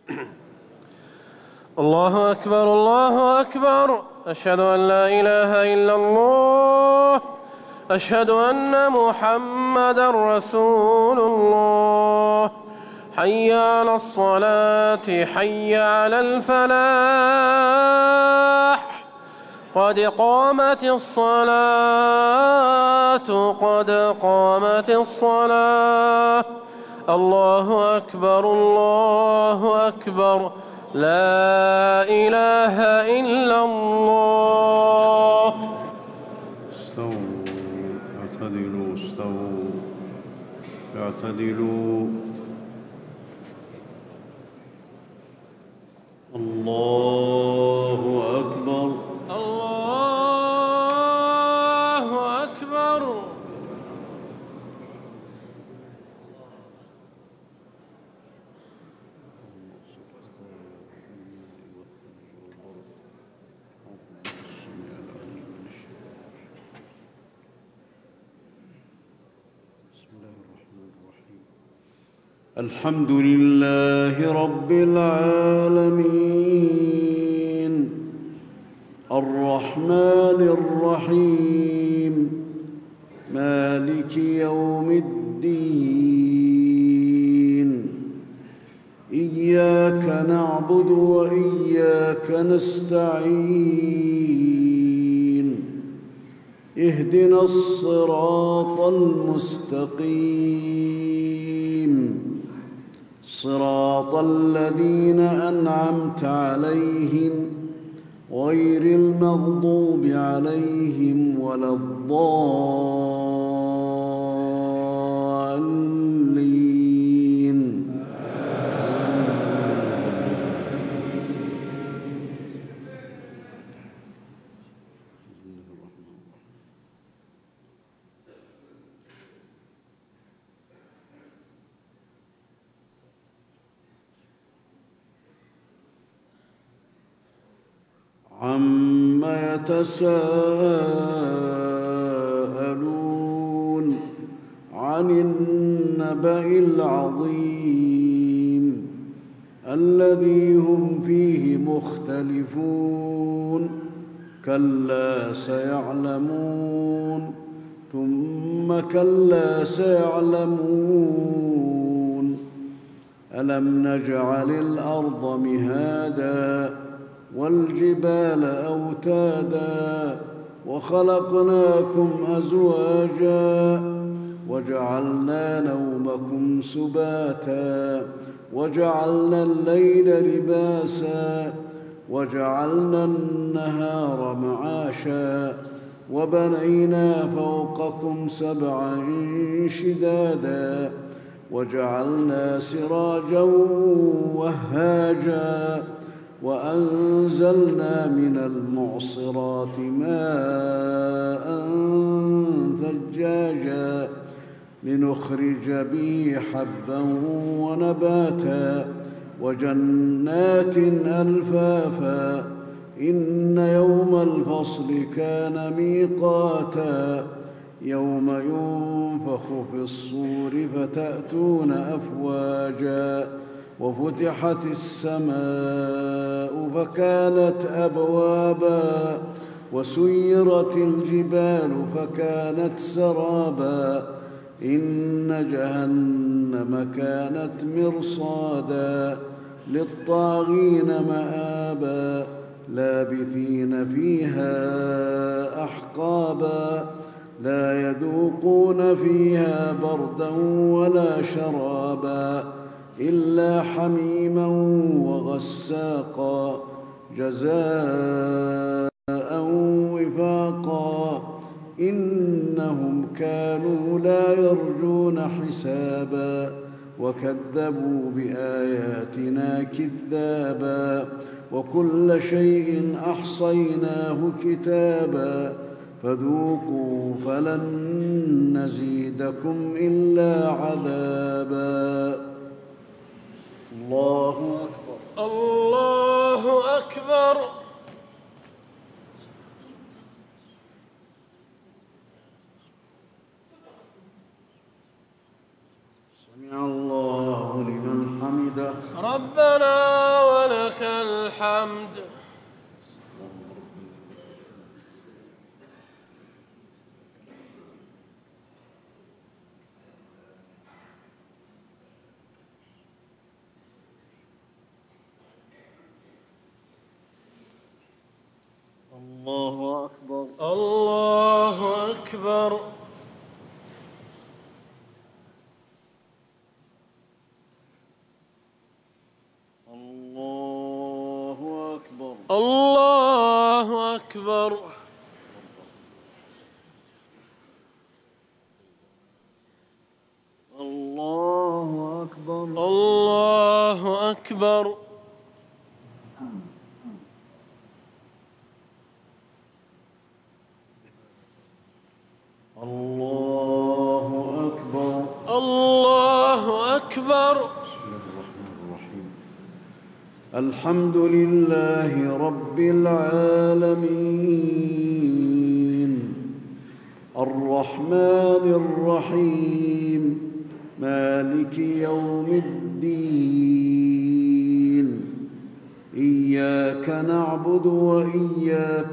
الله أكبر الله أكبر. أشهد أن لا إله إلا الله. أشهد أن محمدًا رسول الله. حي على الصلاة حي على الفلاح. قد قامت الصلاة قد قامت الصلاة. الله أكبر الله أكبر. لا إله إلا الله. استووا اعتدلوا استووا اعتدلوا. الله أكبر الله أكبر. الحمد لله رب العالمين الرحمن الرحيم مالك يوم الدين. إياك نعبد وإياك نستعين. اهدنا الصراط المستقيم صراط الذين أنعمت عليهم غير المغضوب عليهم ولا الضالين. عم يتساءلون عن النبأ العظيم الذي هم فيه مختلفون. كلا سيعلمون ثم كلا سيعلمون. ألم نجعل الأرض مهادا والجبال أوتادا وخلقناكم أزواجا وجعلنا نومكم سباتا وجعلنا الليل لباسا وجعلنا النهار معاشا وبنينا فوقكم سبعا شدادا وجعلنا سراجا وهاجا وأنزلنا من المعصرات ماء ثجاجا لنخرج به حبا ونباتا وجنات ألفافا. إن يوم الفصل كان ميقاتا يوم ينفخ في الصور فتأتون أفواجا وفتحت السماء فكانت أبوابا وسيرت الجبال فكانت سرابا. إن جهنم كانت مرصادا للطاغين مآبا لابثين فيها أحقابا لا يذوقون فيها بردا ولا شرابا إلا حميما وغساقا جزاء وفاقا. إنهم كانوا لا يرجون حسابا وكذبوا بآياتنا كذابا وكل شيء أحصيناه كتابا فذوقوا فلن نزيدكم إلا عذابا. الله أكبر الله أكبر. سمع الله لمن حمده. ربنا ولك الحمد. الله أكبر. الله أكبر. الله أكبر. الله أكبر. الله أكبر. الله أكبر. الله أكبر. الله أكبر. بسم الله الرحمن الرحيم. الحمد لله رب العالمين الرحمن الرحيم مالك يوم الدين إياك نعبد وإياك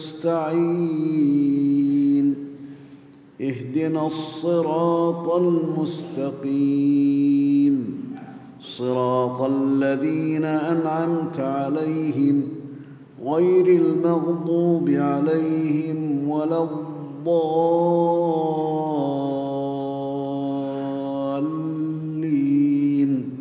نستعين اهدنا الصراط المستقيم صراط الذين أنعمت عليهم غير المغضوب عليهم ولا الضالين.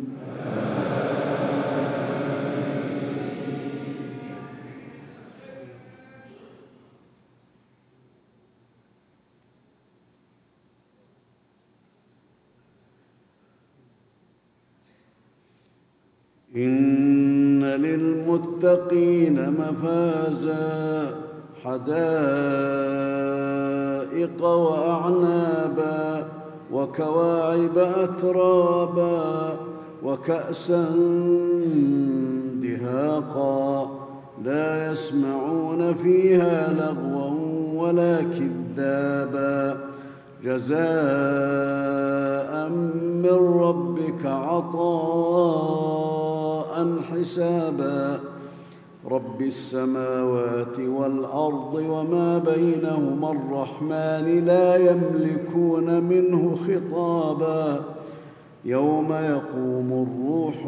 إن للمتقين مفازا حدائق وأعنابا وكواعب أترابا وكأسا دهاقا لا يسمعون فيها لغوا ولا كذابا جزاء من ربك عطاء حسابا رب السماوات والأرض وما بينهما الرحمن لا يملكون منه خطابا يوم يقوم الروح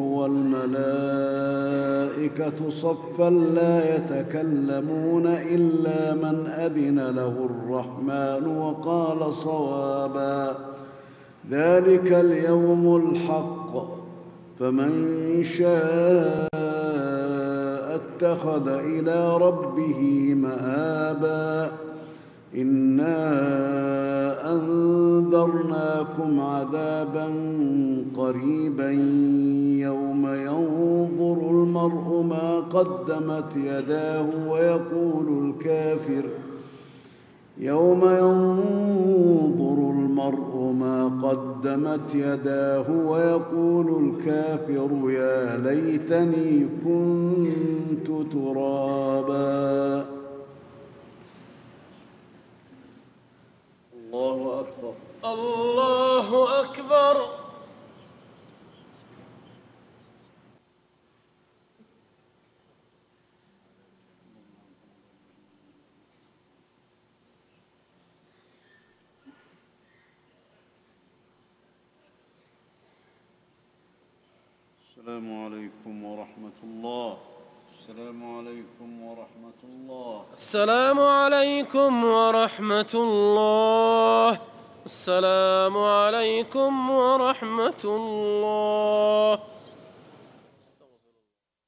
والملائكة صفا لا يتكلمون إلا من أذن له الرحمن وقال صوابا ذلك اليوم الحق فمن شاء اتخذ إلى ربه مآبا إنا أنذرناكم عذابا قريبا يوم ينظر المرء ما قدمت يداه ويقول الكافر يا ليتني كنت ترابا. الله أكبر. الله أكبر. السلام عليكم ورحمة الله. السلام عليكم ورحمة الله. السلام عليكم ورحمة الله. السلام عليكم ورحمة الله.